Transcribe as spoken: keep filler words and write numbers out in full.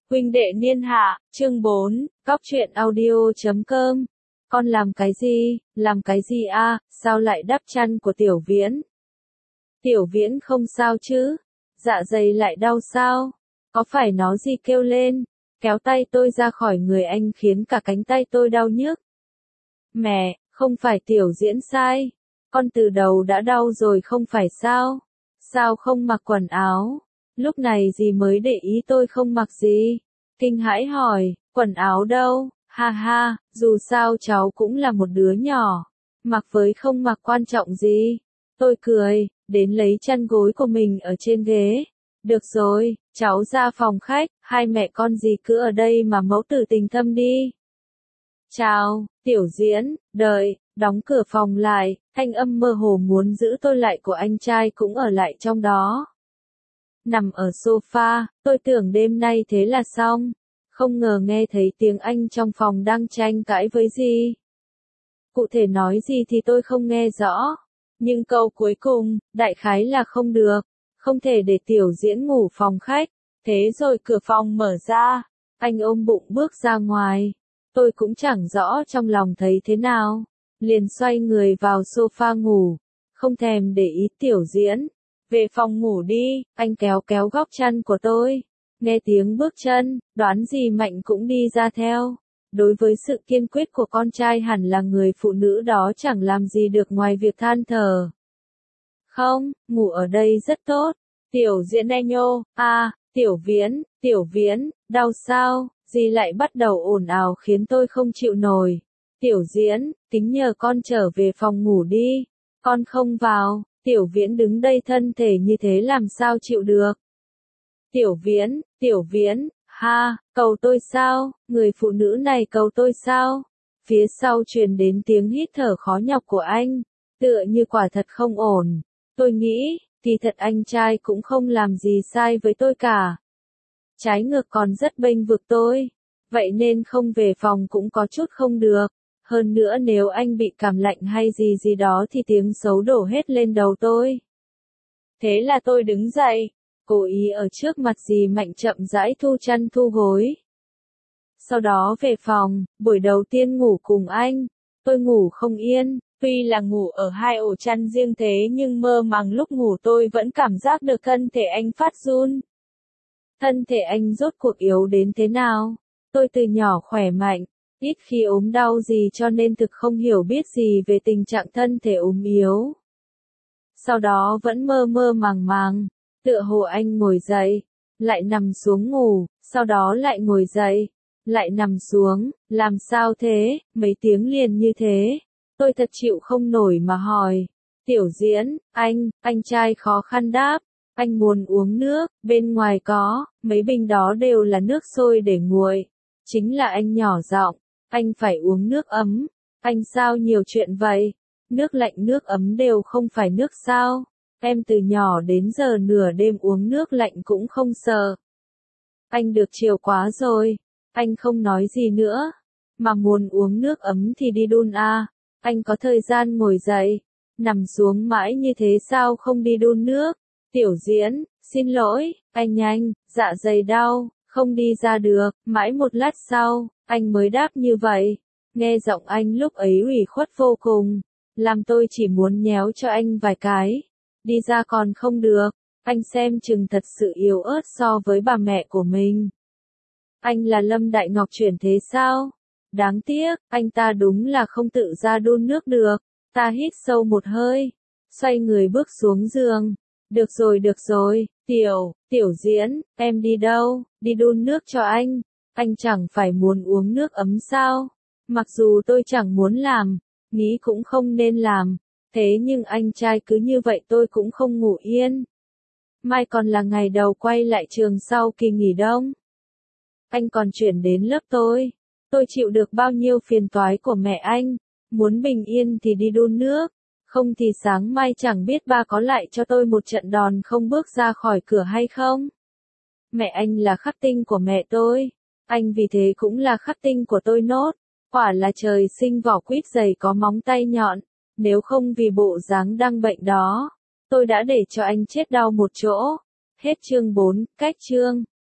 Huynh đệ niên hạ, chương bốn, góc truyện audio chấm com. Con làm cái gì, làm cái gì a, sao lại đắp chăn của Tiểu Viễn? Tiểu Viễn không sao chứ? Dạ dày lại đau sao? Có phải nó gì kêu lên? Kéo tay tôi ra khỏi người anh khiến cả cánh tay tôi đau nhức. Mẹ, không phải Tiểu Diễn sai. Con từ đầu đã đau rồi không phải sao? Sao không mặc quần áo? Lúc này gì mới để ý tôi không mặc gì? Kinh hãi hỏi, quần áo đâu? Ha ha, dù sao cháu cũng là một đứa nhỏ. Mặc với không mặc quan trọng gì. Tôi cười, đến lấy chăn gối của mình ở trên ghế. Được rồi, cháu ra phòng khách, hai mẹ con gì cứ ở đây mà mẫu tử tình thâm đi. Chào, Tiểu Diễn, đợi, đóng cửa phòng lại, thanh âm mơ hồ muốn giữ tôi lại của anh trai cũng ở lại trong đó. Nằm ở sofa, tôi tưởng đêm nay thế là xong. Không ngờ nghe thấy tiếng anh trong phòng đang tranh cãi với gì. Cụ thể nói gì thì tôi không nghe rõ. Nhưng câu cuối cùng, đại khái là không được. Không thể để Tiểu Diễn ngủ phòng khách. Thế rồi cửa phòng mở ra. Anh ôm bụng bước ra ngoài. Tôi cũng chẳng rõ trong lòng thấy thế nào. Liền xoay người vào sofa ngủ. Không thèm để ý Tiểu Diễn. Về phòng ngủ đi, anh kéo kéo góc chăn của tôi. Nghe tiếng bước chân, đoán gì Mạnh cũng đi ra theo. Đối với sự kiên quyết của con trai hẳn là người phụ nữ đó chẳng làm gì được ngoài việc than thở. Không, ngủ ở đây rất tốt. Tiểu Diễn e nhô, a, Tiểu Viễn, Tiểu Viễn, đau sao, gì lại bắt đầu ồn ào khiến tôi không chịu nổi. Tiểu Diễn, kính nhờ con trở về phòng ngủ đi. Con không vào. Tiểu Viễn đứng đây thân thể như thế làm sao chịu được. Tiểu Viễn, Tiểu Viễn, ha, cầu tôi sao, người phụ nữ này cầu tôi sao. Phía sau truyền đến tiếng hít thở khó nhọc của anh, tựa như quả thật không ổn. Tôi nghĩ, thì thật anh trai cũng không làm gì sai với tôi cả. Trái ngược còn rất bênh vực tôi, vậy nên không về phòng cũng có chút không được. Hơn nữa nếu anh bị cảm lạnh hay gì gì đó thì tiếng xấu đổ hết lên đầu tôi. Thế là tôi đứng dậy, cố ý ở trước mặt dì Mạnh chậm rãi thu chăn thu gối. Sau đó về phòng, buổi đầu tiên ngủ cùng anh, tôi ngủ không yên, tuy là ngủ ở hai ổ chăn riêng thế nhưng mơ màng lúc ngủ tôi vẫn cảm giác được thân thể anh phát run. Thân thể anh rốt cuộc yếu đến thế nào? Tôi từ nhỏ khỏe mạnh. Ít khi ốm đau gì cho nên thực không hiểu biết gì về tình trạng thân thể ốm yếu. Sau đó vẫn mơ mơ màng màng, tựa hồ anh ngồi dậy, lại nằm xuống ngủ, sau đó lại ngồi dậy, lại nằm xuống, làm sao thế, mấy tiếng liền như thế. Tôi thật chịu không nổi mà hỏi, Tiểu Diễn, anh, anh trai khó khăn đáp, anh muốn uống nước, bên ngoài có, mấy bình đó đều là nước sôi để nguội. Chính là anh nhỏ giọng. Anh phải uống nước ấm. Anh sao nhiều chuyện vậy? Nước lạnh nước ấm đều không phải nước sao? Em từ nhỏ đến giờ nửa đêm uống nước lạnh cũng không sợ. Anh được chiều quá rồi. Anh không nói gì nữa. Mà muốn uống nước ấm thì đi đun à. Anh có thời gian ngồi dậy. Nằm xuống mãi như thế sao không đi đun nước? Tiểu Diễn, xin lỗi, anh nhanh, dạ dày đau, không đi ra được. Mãi một lát sau, anh mới đáp như vậy. Nghe giọng anh lúc ấy ủy khuất vô cùng, làm tôi chỉ muốn nhéo cho anh vài cái. Đi ra còn không được, anh xem chừng thật sự yếu ớt so với bà mẹ của mình. Anh là Lâm Đại Ngọc chuyển thế sao? Đáng tiếc, anh ta đúng là không tự ra đun nước được. Ta hít sâu một hơi, xoay người bước xuống giường. Được rồi được rồi, Tiểu, Tiểu Diễn, em đi đâu? Đi đun nước cho anh. Anh chẳng phải muốn uống nước ấm sao? Mặc dù tôi chẳng muốn làm, nghĩ cũng không nên làm, thế nhưng anh trai cứ như vậy tôi cũng không ngủ yên. Mai còn là ngày đầu quay lại trường sau kỳ nghỉ đông. Anh còn chuyển đến lớp tôi. Tôi chịu được bao nhiêu phiền toái của mẹ anh. Muốn bình yên thì đi đun nước, không thì sáng mai chẳng biết ba có lại cho tôi một trận đòn không bước ra khỏi cửa hay không. Mẹ anh là khắc tinh của mẹ tôi. Anh vì thế cũng là khắc tinh của tôi nốt. Quả là trời sinh vỏ quýt dày có móng tay nhọn. Nếu không vì bộ dáng đang bệnh đó, tôi đã để cho anh chết đau một chỗ. Hết chương bốn, cách chương.